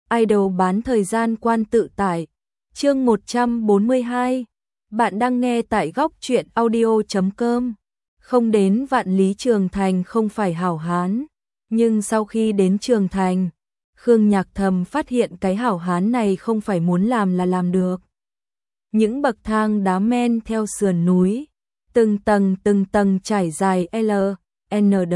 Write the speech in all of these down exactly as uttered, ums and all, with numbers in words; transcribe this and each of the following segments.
Idol bán thời gian quan tự tải. Chương một trăm bốn mươi hai. Bạn đang nghe tại góc truyện audio chấm com. Không đến vạn lý Trường Thành không phải hảo hán, nhưng sau khi đến Trường Thành, Khương Nhạc Thầm phát hiện cái hảo hán này không phải muốn làm là làm được. Những bậc thang đá men theo sườn núi, từng tầng từng tầng trải dài L, N D,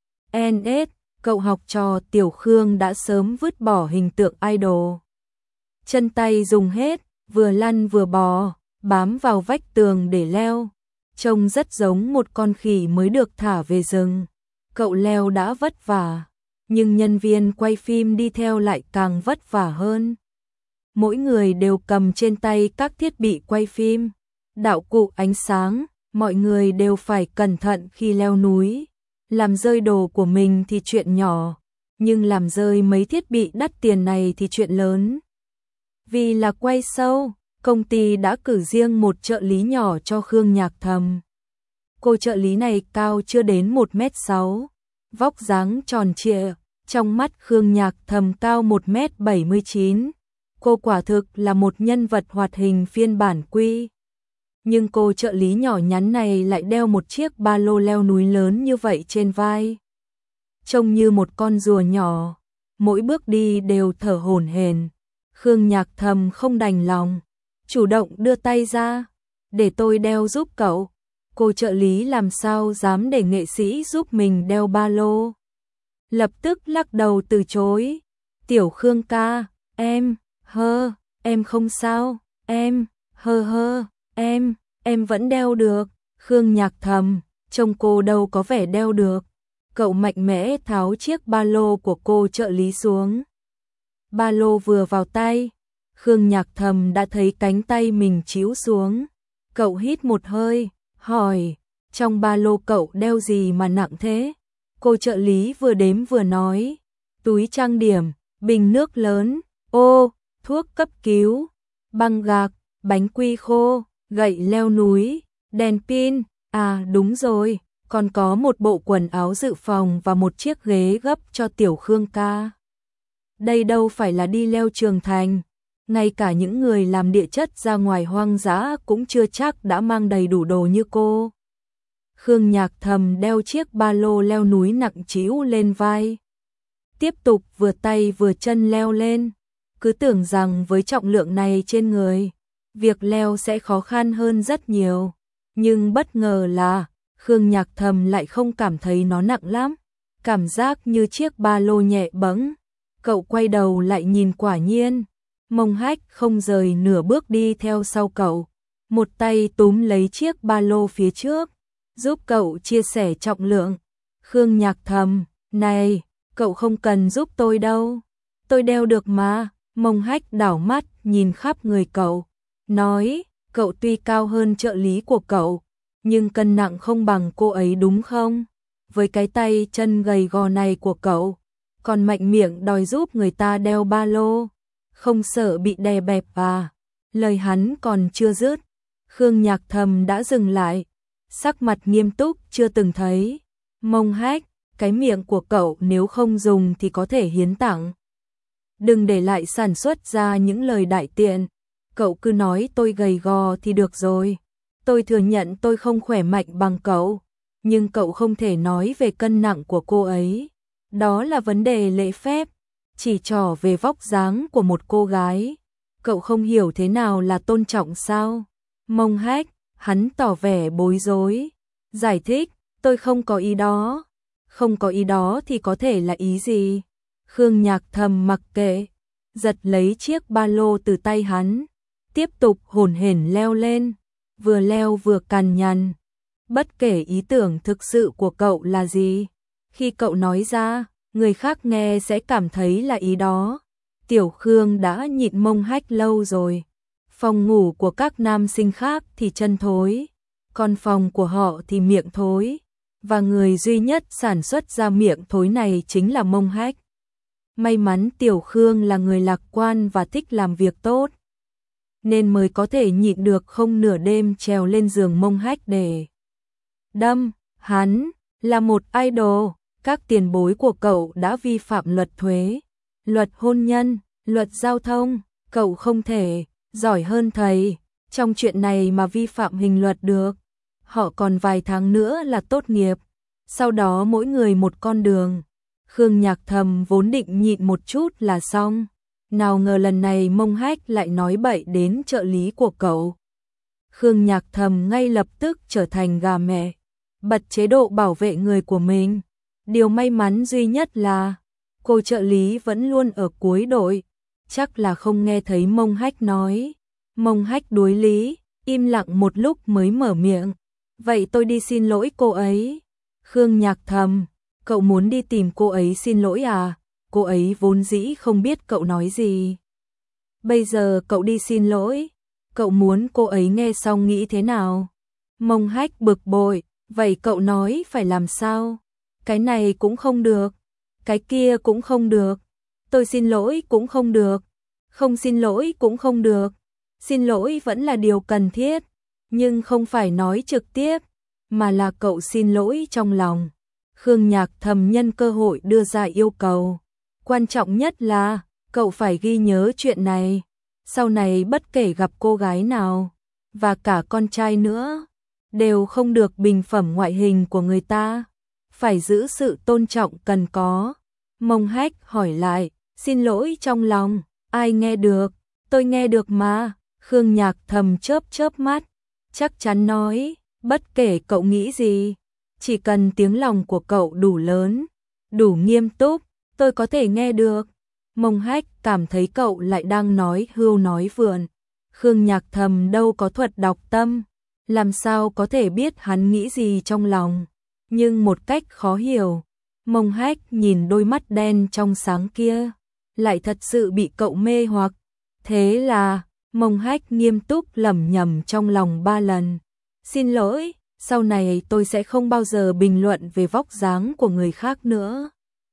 N S, cậu học trò Tiểu Khương đã sớm vứt bỏ hình tượng idol. Chân tay dùng hết, vừa lăn vừa bò, bám vào vách tường để leo. Trông rất giống một con khỉ mới được thả về rừng. Cậu leo đã vất vả, nhưng nhân viên quay phim đi theo lại càng vất vả hơn. Mỗi người đều cầm trên tay các thiết bị quay phim, đạo cụ ánh sáng, mọi người đều phải cẩn thận khi leo núi. Làm rơi đồ của mình thì chuyện nhỏ, nhưng làm rơi mấy thiết bị đắt tiền này thì chuyện lớn. Vì là quay show, công ty đã cử riêng một trợ lý nhỏ cho Khương Nhạc Thầm. Cô trợ lý này cao chưa đến một mét sáu, vóc dáng tròn trịa, trong mắt Khương Nhạc Thầm cao một mét bảy mươi chín. Cô quả thực là một nhân vật hoạt hình phiên bản quy. Nhưng cô trợ lý nhỏ nhắn này lại đeo một chiếc ba lô leo núi lớn như vậy trên vai. Trông như một con rùa nhỏ, mỗi bước đi đều thở hổn hển. Khương Nhạc Thầm không đành lòng, chủ động đưa tay ra, để tôi đeo giúp cậu. Cô trợ lý làm sao dám để nghệ sĩ giúp mình đeo ba lô. Lập tức lắc đầu từ chối. Tiểu Khương ca, em, hơ, em không sao, em, hơ hơ, em, em vẫn đeo được. Khương Nhạc Thầm, trông cô đâu có vẻ đeo được. Cậu mạnh mẽ tháo chiếc ba lô của cô trợ lý xuống. Ba lô vừa vào tay, Khương Nhạc Thầm đã thấy cánh tay mình chíu xuống. Cậu hít một hơi, hỏi, trong ba lô cậu đeo gì mà nặng thế? Cô trợ lý vừa đếm vừa nói, túi trang điểm, bình nước lớn, ô, thuốc cấp cứu, băng gạc, bánh quy khô, gậy leo núi, đèn pin, à đúng rồi, còn có một bộ quần áo dự phòng và một chiếc ghế gấp cho Tiểu Khương ca. Đây đâu phải là đi leo Trường Thành, ngay cả những người làm địa chất ra ngoài hoang dã cũng chưa chắc đã mang đầy đủ đồ như cô. Khương Nhạc Thầm đeo chiếc ba lô leo núi nặng trĩu lên vai, tiếp tục vừa tay vừa chân leo lên, cứ tưởng rằng với trọng lượng này trên người, việc leo sẽ khó khăn hơn rất nhiều, nhưng bất ngờ là Khương Nhạc Thầm lại không cảm thấy nó nặng lắm, cảm giác như chiếc ba lô nhẹ bẫng. Cậu quay đầu lại nhìn, quả nhiên, Mông Hách không rời nửa bước đi theo sau cậu, một tay túm lấy chiếc ba lô phía trước, giúp cậu chia sẻ trọng lượng. Khương Nhạc Thầm, này, cậu không cần giúp tôi đâu, tôi đeo được mà. Mông Hách đảo mắt nhìn khắp người cậu, nói, cậu tuy cao hơn trợ lý của cậu, nhưng cân nặng không bằng cô ấy đúng không? Với cái tay chân gầy gò này của cậu, còn mạnh miệng đòi giúp người ta đeo ba lô, không sợ bị đè bẹp à? Lời hắn còn chưa dứt, Khương Nhạc Thầm đã dừng lại, sắc mặt nghiêm túc chưa từng thấy. Mông Hách, cái miệng của cậu nếu không dùng thì có thể hiến tặng. Đừng để lại sản xuất ra những lời đại tiện. Cậu cứ nói tôi gầy gò thì được rồi. Tôi thừa nhận tôi không khỏe mạnh bằng cậu, nhưng cậu không thể nói về cân nặng của cô ấy. Đó là vấn đề lễ phép, chỉ trỏ về vóc dáng của một cô gái. Cậu không hiểu thế nào là tôn trọng sao? Mông Hách, hắn tỏ vẻ bối rối, giải thích, tôi không có ý đó. Không có ý đó thì có thể là ý gì? Khương Nhạc Thầm mặc kệ, giật lấy chiếc ba lô từ tay hắn, tiếp tục hổn hển leo lên, vừa leo vừa cằn nhằn. Bất kể ý tưởng thực sự của cậu là gì, khi cậu nói ra, người khác nghe sẽ cảm thấy là ý đó. Tiểu Khương đã nhịn Mông Hách lâu rồi. Phòng ngủ của các nam sinh khác thì chân thối, còn phòng của họ thì miệng thối, và người duy nhất sản xuất ra miệng thối này chính là Mông Hách. May mắn Tiểu Khương là người lạc quan và thích làm việc tốt, nên mới có thể nhịn được không nửa đêm trèo lên giường Mông Hách để đâm. Hắn là một idol, các tiền bối của cậu đã vi phạm luật thuế, luật hôn nhân, Luật giao thông, cậu không thể giỏi hơn thầy, trong chuyện này mà vi phạm hình luật được. Họ còn vài tháng nữa là tốt nghiệp, sau đó mỗi người một con đường. Khương Nhạc Thầm vốn định nhịn một chút là xong, nào ngờ lần này Mông Hách lại nói bậy đến trợ lý của cậu. Khương Nhạc Thầm ngay lập tức trở thành gà mẹ, bật chế độ bảo vệ người của mình. Điều may mắn duy nhất là cô trợ lý vẫn luôn ở cuối đội, chắc là không nghe thấy Mông Hách nói. Mông Hách đối lý, im lặng một lúc mới mở miệng. Vậy tôi đi xin lỗi cô ấy. Khương Nhạc Thầm, cậu muốn đi tìm cô ấy xin lỗi à? Cô ấy vốn dĩ không biết cậu nói gì. Bây giờ cậu đi xin lỗi, cậu muốn cô ấy nghe xong nghĩ thế nào? Mông Hách bực bội, vậy cậu nói phải làm sao? Cái này cũng không được, cái kia cũng không được, tôi xin lỗi cũng không được, không xin lỗi cũng không được. Xin lỗi vẫn là điều cần thiết, nhưng không phải nói trực tiếp, mà là cậu xin lỗi trong lòng. Khương Nhạc Thầm nhân cơ hội đưa ra yêu cầu. Quan trọng nhất là, cậu phải ghi nhớ chuyện này. Sau này bất kể gặp cô gái nào, và cả con trai nữa, đều không được bình phẩm ngoại hình của người ta. Phải giữ sự tôn trọng cần có. Mông Hách hỏi lại, xin lỗi trong lòng, ai nghe được? Tôi nghe được mà. Khương Nhạc Thầm chớp chớp mắt, chắc chắn nói, bất kể cậu nghĩ gì, chỉ cần tiếng lòng của cậu đủ lớn, đủ nghiêm túc, tôi có thể nghe được. Mông Hách cảm thấy cậu lại đang nói hưu nói vượn. Khương Nhạc Thầm đâu có thuật đọc tâm, làm sao có thể biết hắn nghĩ gì trong lòng. Nhưng một cách khó hiểu, Mông Hách nhìn đôi mắt đen trong sáng kia, lại thật sự bị cậu mê hoặc. Thế là Mông Hách nghiêm túc lẩm nhẩm trong lòng ba lần. Xin lỗi, sau này tôi sẽ không bao giờ bình luận về vóc dáng của người khác nữa.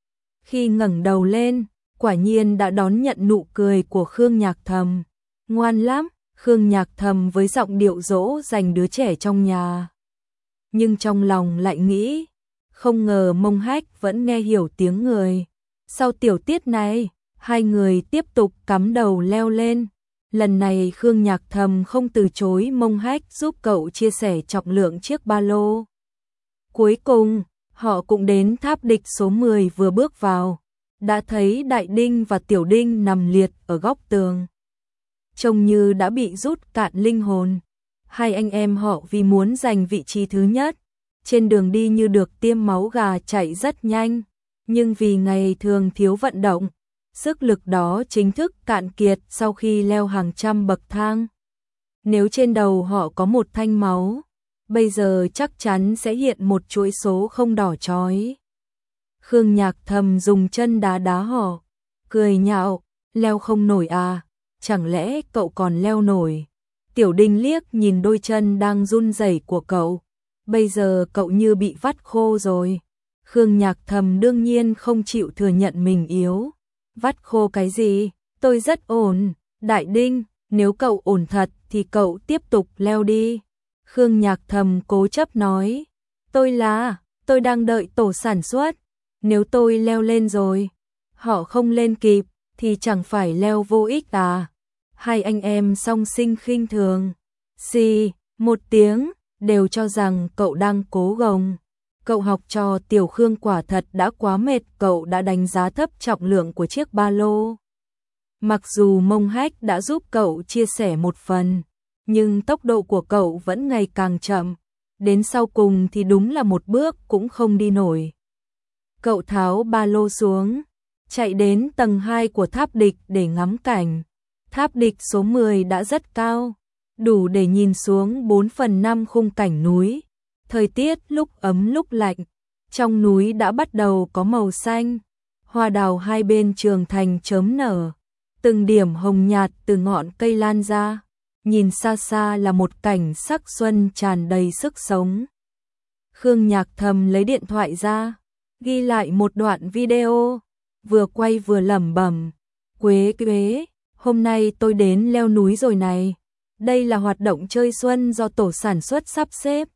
Khi ngẩng đầu lên, quả nhiên đã đón nhận nụ cười của Khương Nhạc Thầm. Ngoan lắm, Khương Nhạc Thầm với giọng điệu dỗ dành đứa trẻ trong nhà. Nhưng trong lòng lại nghĩ, không ngờ Mông Hách vẫn nghe hiểu tiếng người. Sau tiểu tiết này, hai người tiếp tục cắm đầu leo lên. Lần này Khương Nhạc Thầm không từ chối Mông Hách giúp cậu chia sẻ trọng lượng chiếc ba lô. Cuối cùng, họ cũng đến tháp địch số mười. Vừa bước vào, đã thấy Đại Đinh và Tiểu Đinh nằm liệt ở góc tường. Trông như đã bị rút cạn linh hồn. Hai anh em họ vì muốn giành vị trí thứ nhất, trên đường đi như được tiêm máu gà chạy rất nhanh, nhưng vì ngày thường thiếu vận động, sức lực đó chính thức cạn kiệt sau khi leo hàng trăm bậc thang. Nếu trên đầu họ có một thanh máu, bây giờ chắc chắn sẽ hiện một chuỗi số không đỏ chói. Khương Nhạc Thầm dùng chân đá đá họ, cười nhạo, leo không nổi à, chẳng lẽ cậu còn leo nổi? Tiểu Đinh liếc nhìn đôi chân đang run rẩy của cậu, bây giờ cậu như bị vắt khô rồi. Khương Nhạc Thầm đương nhiên không chịu thừa nhận mình yếu. Vắt khô cái gì? Tôi rất ổn. Đại Đinh, nếu cậu ổn thật thì cậu tiếp tục leo đi. Khương Nhạc Thầm cố chấp nói. Tôi là, tôi đang đợi tổ sản xuất. Nếu tôi leo lên rồi, họ không lên kịp, thì chẳng phải leo vô ích à? Hai anh em song sinh khinh thường. Xì, một tiếng, đều cho rằng cậu đang cố gồng. Cậu học trò Tiểu Khương quả thật đã quá mệt, cậu đã đánh giá thấp trọng lượng của chiếc ba lô. Mặc dù Mông Hách đã giúp cậu chia sẻ một phần, nhưng tốc độ của cậu vẫn ngày càng chậm, đến sau cùng thì đúng là một bước cũng không đi nổi. Cậu tháo ba lô xuống, chạy đến tầng hai của tháp địch để ngắm cảnh. Tháp địch số mười đã rất cao, đủ để nhìn xuống bốn phần năm khung cảnh núi. Thời tiết lúc ấm lúc lạnh, trong núi đã bắt đầu có màu xanh, hoa đào hai bên trường thành chớm nở, từng điểm hồng nhạt từ ngọn cây lan ra, nhìn xa xa là một cảnh sắc xuân tràn đầy sức sống. Khương Nhạc Thầm lấy điện thoại ra, ghi lại một đoạn video, vừa quay vừa lẩm bẩm, quế quế, hôm nay tôi đến leo núi rồi này, đây là hoạt động chơi xuân do tổ sản xuất sắp xếp.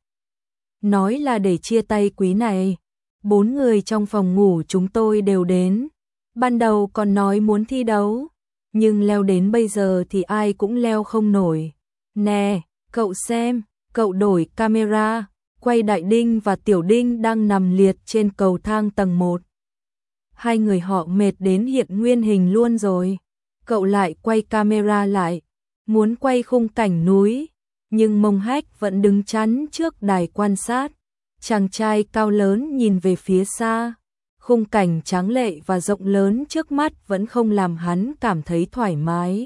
Nói là để chia tay quý này, bốn người trong phòng ngủ chúng tôi đều đến. Ban đầu còn nói muốn thi đấu, nhưng leo đến bây giờ thì ai cũng leo không nổi. Nè, cậu xem, cậu đổi camera, quay Đại Đinh và Tiểu Đinh đang nằm liệt trên cầu thang tầng một. Hai người họ mệt đến hiện nguyên hình luôn rồi. Cậu lại quay camera lại, muốn quay khung cảnh núi, nhưng Mông Hách vẫn đứng chắn trước đài quan sát. Chàng trai cao lớn nhìn về phía xa, khung cảnh tráng lệ và rộng lớn trước mắt vẫn không làm hắn cảm thấy thoải mái.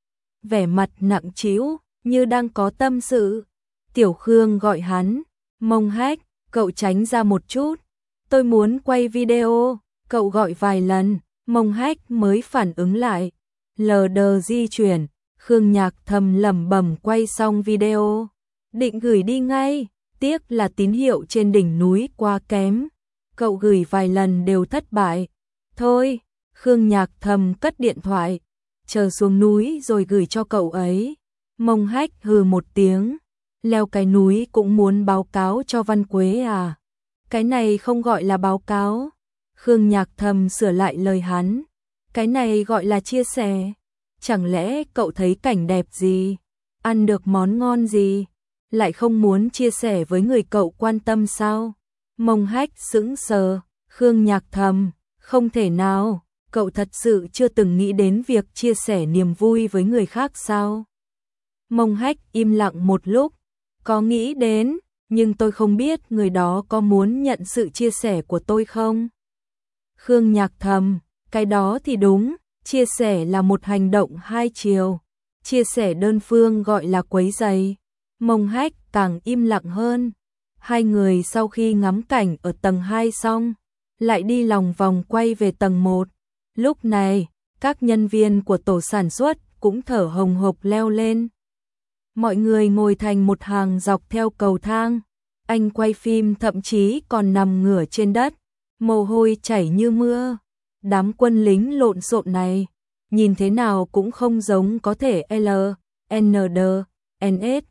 Vẻ mặt nặng trĩu, như đang có tâm sự. Tiểu Khương gọi hắn, Mông Hách, cậu tránh ra một chút, tôi muốn quay video. Cậu gọi vài lần, Mông Hách mới phản ứng lại. Lờ đờ di chuyển, Khương Nhạc thầm lẩm bẩm quay xong video, định gửi đi ngay, tiếc là tín hiệu trên đỉnh núi quá kém. Cậu gửi vài lần đều thất bại. Thôi, Khương Nhạc thầm cất điện thoại, chờ xuống núi rồi gửi cho cậu ấy. Mông Hách hừ một tiếng, leo cái núi cũng muốn báo cáo cho Văn Quế à? Cái này không gọi là báo cáo. Khương Nhạc thầm sửa lại lời hắn, cái này gọi là chia sẻ. Chẳng lẽ cậu thấy cảnh đẹp gì, ăn được món ngon gì, lại không muốn chia sẻ với người cậu quan tâm sao? Mông Hách sững sờ, Khương Nhạc thầm, không thể nào, cậu thật sự chưa từng nghĩ đến việc chia sẻ niềm vui với người khác sao? Mông Hách im lặng một lúc, có nghĩ đến, nhưng tôi không biết người đó có muốn nhận sự chia sẻ của tôi không? Khương Nhạc thầm, cái đó thì đúng, chia sẻ là một hành động hai chiều, chia sẻ đơn phương gọi là quấy rầy. Mông Hách càng im lặng hơn. Hai người sau khi ngắm cảnh ở tầng hai xong, lại đi lòng vòng quay về tầng một. Lúc này, các nhân viên của tổ sản xuất cũng thở hồng hộc leo lên. Mọi người ngồi thành một hàng dọc theo cầu thang. Anh quay phim thậm chí còn nằm ngửa trên đất, mồ hôi chảy như mưa. Đám quân lính lộn xộn này, nhìn thế nào cũng không giống có thể L, N D, N S.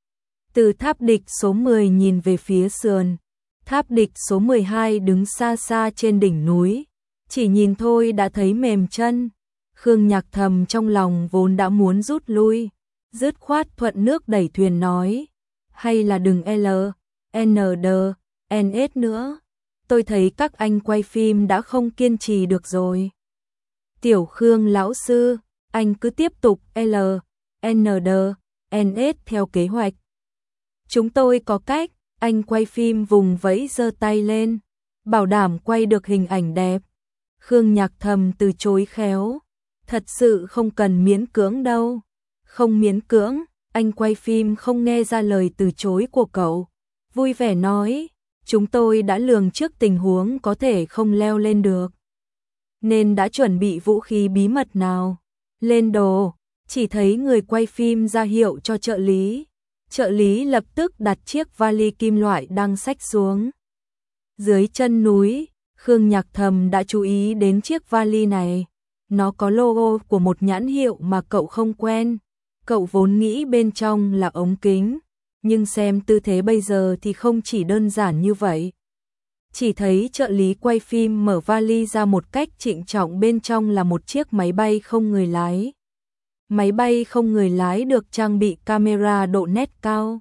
Từ tháp địch số mười nhìn về phía sườn, tháp địch số mười hai đứng xa xa trên đỉnh núi, chỉ nhìn thôi đã thấy mềm chân. Khương Nhạc thầm trong lòng vốn đã muốn rút lui, dứt khoát thuận nước đẩy thuyền nói, hay là đừng L, N D, N S nữa. Tôi thấy các anh quay phim đã không kiên trì được rồi. Tiểu Khương lão sư, anh cứ tiếp tục L, N D, N S theo kế hoạch. Chúng tôi có cách. Anh quay phim vùng vẫy giơ tay lên, bảo đảm quay được hình ảnh đẹp. Khương Nhạc thầm từ chối khéo, thật sự không cần miễn cưỡng đâu. Không miễn cưỡng, anh quay phim không nghe ra lời từ chối của cậu. Vui vẻ nói, chúng tôi đã lường trước tình huống có thể không leo lên được, nên đã chuẩn bị vũ khí bí mật nào. Lên đồ, chỉ thấy người quay phim ra hiệu cho trợ lý. Trợ lý lập tức đặt chiếc vali kim loại đang xách xuống. Dưới chân núi, Khương Nhạc thầm đã chú ý đến chiếc vali này. Nó có logo của một nhãn hiệu mà cậu không quen. Cậu vốn nghĩ bên trong là ống kính, nhưng xem tư thế bây giờ thì không chỉ đơn giản như vậy. Chỉ thấy trợ lý quay phim mở vali ra một cách trịnh trọng, bên trong là một chiếc máy bay không người lái. Máy bay không người lái được trang bị camera độ nét cao,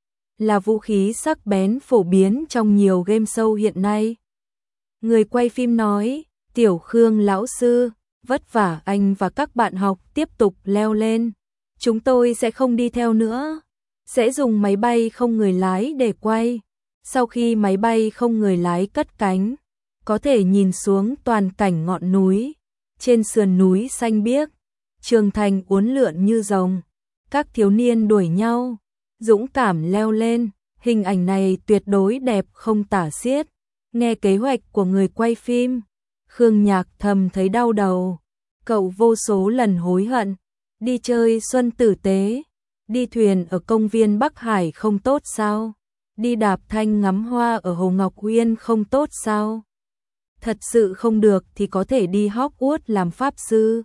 là vũ khí sắc bén phổ biến trong nhiều game show hiện nay. Người quay phim nói, Tiểu Khương lão sư, vất vả anh và các bạn học tiếp tục leo lên. Chúng tôi sẽ không đi theo nữa, sẽ dùng máy bay không người lái để quay. Sau khi máy bay không người lái cất cánh, có thể nhìn xuống toàn cảnh ngọn núi. Trên sườn núi xanh biếc, Trường Thành uốn lượn như rồng, các thiếu niên đuổi nhau, dũng cảm leo lên, hình ảnh này tuyệt đối đẹp không tả xiết. Nghe kế hoạch của người quay phim, Khương Nhạc thầm thấy đau đầu. Cậu vô số lần hối hận, đi chơi xuân tử tế, đi thuyền ở công viên Bắc Hải không tốt sao? Đi đạp thanh ngắm hoa ở Hồ Ngọc Uyên không tốt sao? Thật sự không được thì có thể đi Hogwarts làm pháp sư.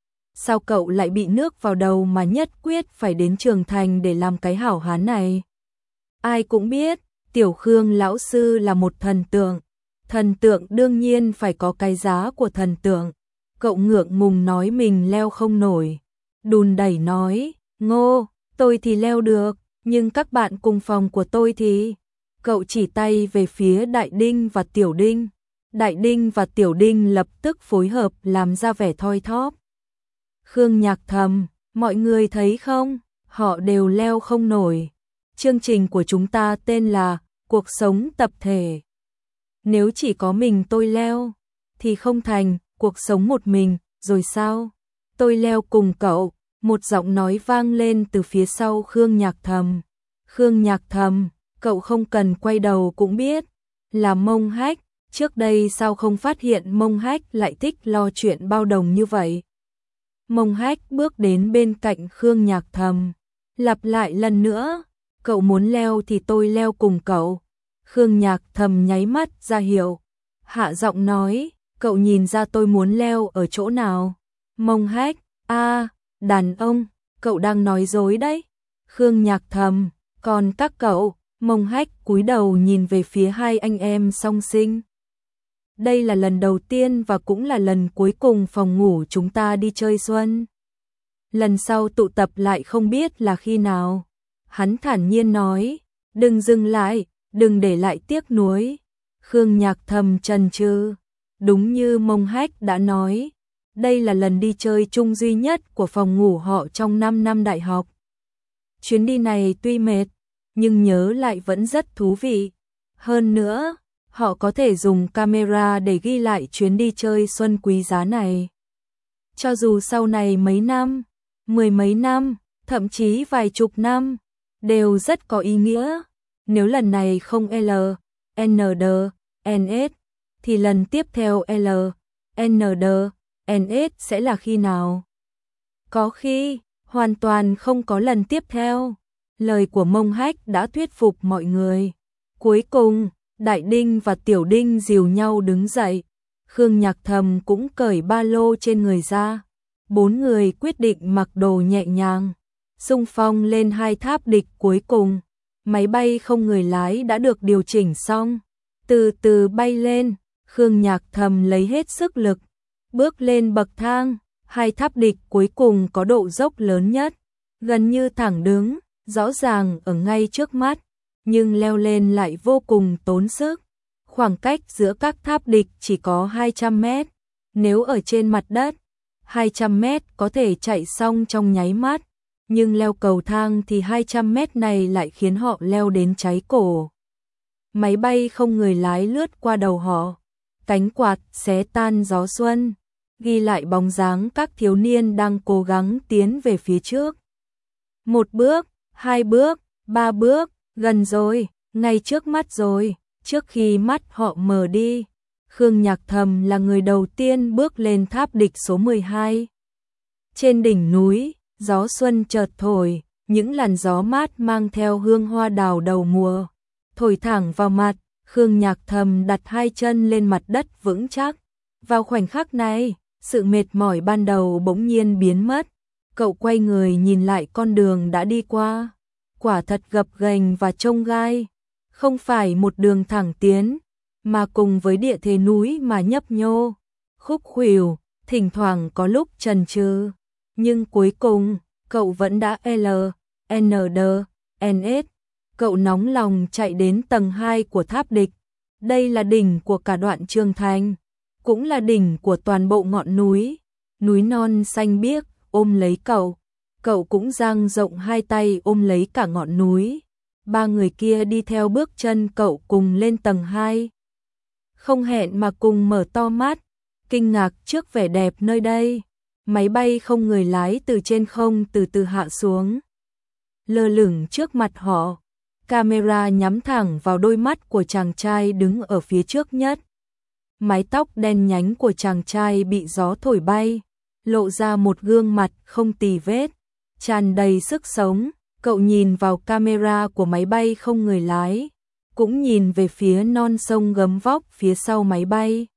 Sao cậu lại bị nước vào đầu mà nhất quyết phải đến Trường Thành để làm cái hảo hán này? Ai cũng biết, Tiểu Khương lão sư là một thần tượng. Thần tượng đương nhiên phải có cái giá của thần tượng. Cậu ngượng ngùng nói mình leo không nổi. Đùn đẩy nói, Ngô, tôi thì leo được, nhưng các bạn cùng phòng của tôi thì... Cậu chỉ tay về phía Đại Đinh và Tiểu Đinh. Đại Đinh và Tiểu Đinh lập tức phối hợp làm ra vẻ thoi thóp. Khương Nhạc thầm, mọi người thấy không, họ đều leo không nổi. Chương trình của chúng ta tên là Cuộc sống tập thể. Nếu chỉ có mình tôi leo, thì không thành cuộc sống một mình, rồi sao? Tôi leo cùng cậu, một giọng nói vang lên từ phía sau Khương Nhạc thầm. Khương Nhạc thầm, cậu không cần quay đầu cũng biết, là Mông Hách, trước đây sao không phát hiện Mông Hách lại thích lo chuyện bao đồng như vậy. Mông Hách bước đến bên cạnh Khương Nhạc thầm, lặp lại lần nữa, cậu muốn leo thì tôi leo cùng cậu. Khương Nhạc thầm nháy mắt ra hiệu, hạ giọng nói, cậu nhìn ra tôi muốn leo ở chỗ nào. Mông Hách, a, đàn ông, cậu đang nói dối đấy. Khương Nhạc thầm, còn các cậu? Mông Hách cúi đầu nhìn về phía hai anh em song sinh. Đây là lần đầu tiên và cũng là lần cuối cùng phòng ngủ chúng ta đi chơi xuân. Lần sau tụ tập lại không biết là khi nào. Hắn thản nhiên nói, đừng dừng lại, đừng để lại tiếc nuối. Khương Nhạc thầm chần chừ, đúng như Mông Hách đã nói, đây là lần đi chơi chung duy nhất của phòng ngủ họ trong năm năm đại học. Chuyến đi này tuy mệt, nhưng nhớ lại vẫn rất thú vị. Hơn nữa, họ có thể dùng camera để ghi lại chuyến đi chơi xuân quý giá này. Cho dù sau này mấy năm, mười mấy năm, thậm chí vài chục năm, đều rất có ý nghĩa. Nếu lần này không L, N D, N S, thì lần tiếp theo L, N D, N S sẽ là khi nào? Có khi, hoàn toàn không có lần tiếp theo. Lời của Mông Hách đã thuyết phục mọi người. Cuối cùng, Đại Đinh và Tiểu Đinh dìu nhau đứng dậy. Khương Nhạc thầm cũng cởi ba lô trên người ra. Bốn người quyết định mặc đồ nhẹ nhàng, xung phong lên hai tháp địch cuối cùng. Máy bay không người lái đã được điều chỉnh xong, từ từ bay lên. Khương Nhạc thầm lấy hết sức lực, bước lên bậc thang. Hai tháp địch cuối cùng có độ dốc lớn nhất, gần như thẳng đứng, rõ ràng ở ngay trước mắt, nhưng leo lên lại vô cùng tốn sức. Khoảng cách giữa các tháp địch chỉ có hai trăm mét, nếu ở trên mặt đất, hai trăm mét có thể chạy xong trong nháy mắt, nhưng leo cầu thang thì hai trăm mét này lại khiến họ leo đến cháy cổ. Máy bay không người lái lướt qua đầu họ, cánh quạt xé tan gió xuân, ghi lại bóng dáng các thiếu niên đang cố gắng tiến về phía trước. Một bước, hai bước, ba bước, gần rồi, ngay trước mắt rồi. Trước khi mắt họ mờ đi, Khương Nhạc thầm là người đầu tiên bước lên tháp địch số mười hai. Trên đỉnh núi, gió xuân chợt thổi, những làn gió mát mang theo hương hoa đào đầu mùa, thổi thẳng vào mặt. Khương Nhạc thầm đặt hai chân lên mặt đất vững chắc. Vào khoảnh khắc này, sự mệt mỏi ban đầu bỗng nhiên biến mất. Cậu quay người nhìn lại con đường đã đi qua, quả thật gập ghềnh và chông gai, không phải một đường thẳng tiến, mà cùng với địa thế núi mà nhấp nhô, khúc khuỷu, thỉnh thoảng có lúc chần chừ, nhưng cuối cùng, cậu vẫn đã L, N D, N S. Cậu nóng lòng chạy đến tầng hai của tháp địch. Đây là đỉnh của cả đoạn Trường Thành, cũng là đỉnh của toàn bộ ngọn núi. Núi non xanh biếc ôm lấy cậu, cậu cũng dang rộng hai tay ôm lấy cả ngọn núi. Ba người kia đi theo bước chân cậu cùng lên tầng hai. Không hẹn mà cùng mở to mắt, kinh ngạc trước vẻ đẹp nơi đây. Máy bay không người lái từ trên không từ từ hạ xuống, lơ lửng trước mặt họ. Camera nhắm thẳng vào đôi mắt của chàng trai đứng ở phía trước nhất. Mái tóc đen nhánh của chàng trai bị gió thổi bay, lộ ra một gương mặt không tì vết, tràn đầy sức sống. Cậu nhìn vào camera của máy bay không người lái, cũng nhìn về phía non sông gấm vóc phía sau máy bay.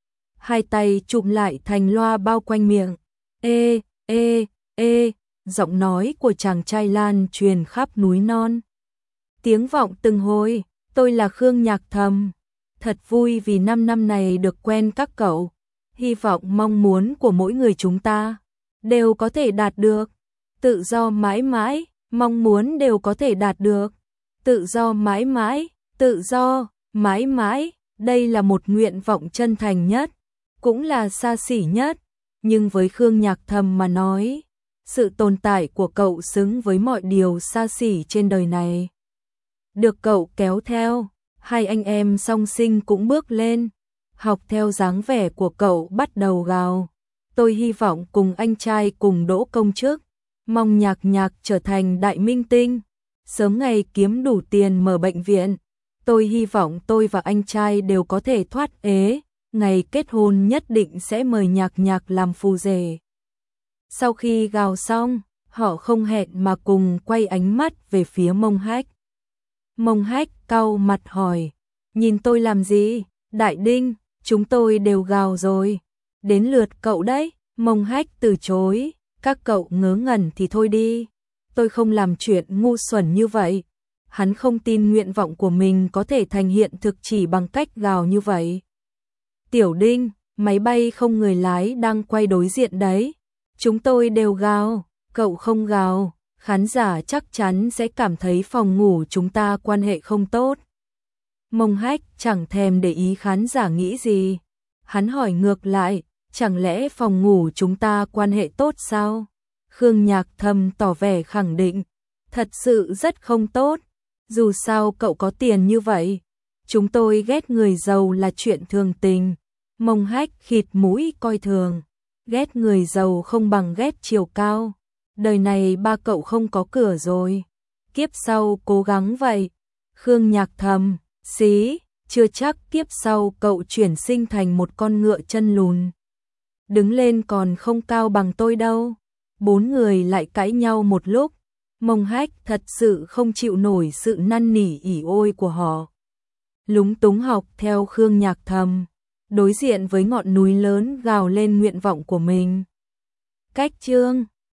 Hai tay chụm lại thành loa bao quanh miệng. Ê, ê, ê, giọng nói của chàng trai lan truyền khắp núi non. Tiếng vọng từng hồi, tôi là Khương Nhạc thầm. Thật vui vì năm năm này được quen các cậu. hy vọng mong muốn của mỗi người chúng ta đều có thể đạt được. Tự do mãi mãi, mong muốn đều có thể đạt được. Tự do mãi mãi, tự do, mãi mãi, đây là một nguyện vọng chân thành nhất, cũng là xa xỉ nhất. Nhưng với Khương Nhạc Thầm mà nói, sự tồn tại của cậu xứng với mọi điều xa xỉ trên đời này. Được cậu kéo theo, hai anh em song sinh cũng bước lên, học theo dáng vẻ của cậu bắt đầu gào. Tôi hy vọng cùng anh trai cùng đỗ công chức, mong Nhạc Nhạc trở thành đại minh tinh, sớm ngày kiếm đủ tiền mở bệnh viện. Tôi hy vọng tôi và anh trai đều có thể thoát ế, ngày kết hôn nhất định sẽ mời Nhạc Nhạc làm phù rể. Sau khi gào xong, họ không hẹn mà cùng quay ánh mắt về phía Mông Hách. Mông Hách cau mặt hỏi, nhìn tôi làm gì? Đại Đinh, chúng tôi đều gào rồi. Đến lượt cậu đấy. Mông Hách từ chối, các cậu ngớ ngẩn thì thôi đi. Tôi không làm chuyện ngu xuẩn như vậy. Hắn không tin nguyện vọng của mình có thể thành hiện thực chỉ bằng cách gào như vậy. Tiểu Đinh, máy bay không người lái đang quay đối diện đấy. Chúng tôi đều gào, cậu không gào, khán giả chắc chắn sẽ cảm thấy phòng ngủ chúng ta quan hệ không tốt. Mông Hách chẳng thèm để ý khán giả nghĩ gì. Hắn hỏi ngược lại, chẳng lẽ phòng ngủ chúng ta quan hệ tốt sao? Khương Nhạc Thầm tỏ vẻ khẳng định, thật sự rất không tốt. Dù sao cậu có tiền như vậy, chúng tôi ghét người giàu là chuyện thường tình. Mông Hách khịt mũi coi thường, ghét người giàu không bằng ghét chiều cao. Đời này ba cậu không có cửa rồi, kiếp sau cố gắng vậy. Khương Nhạc Thầm, xí, chưa chắc kiếp sau cậu chuyển sinh thành một con ngựa chân lùn. Đứng lên còn không cao bằng tôi đâu. Bốn người lại cãi nhau một lúc. Mông Hách thật sự không chịu nổi sự năn nỉ ỉ ôi của họ. Lúng túng học theo Khương Nhạc Thầm, đối diện với ngọn núi lớn gào lên nguyện vọng của mình. Cách chương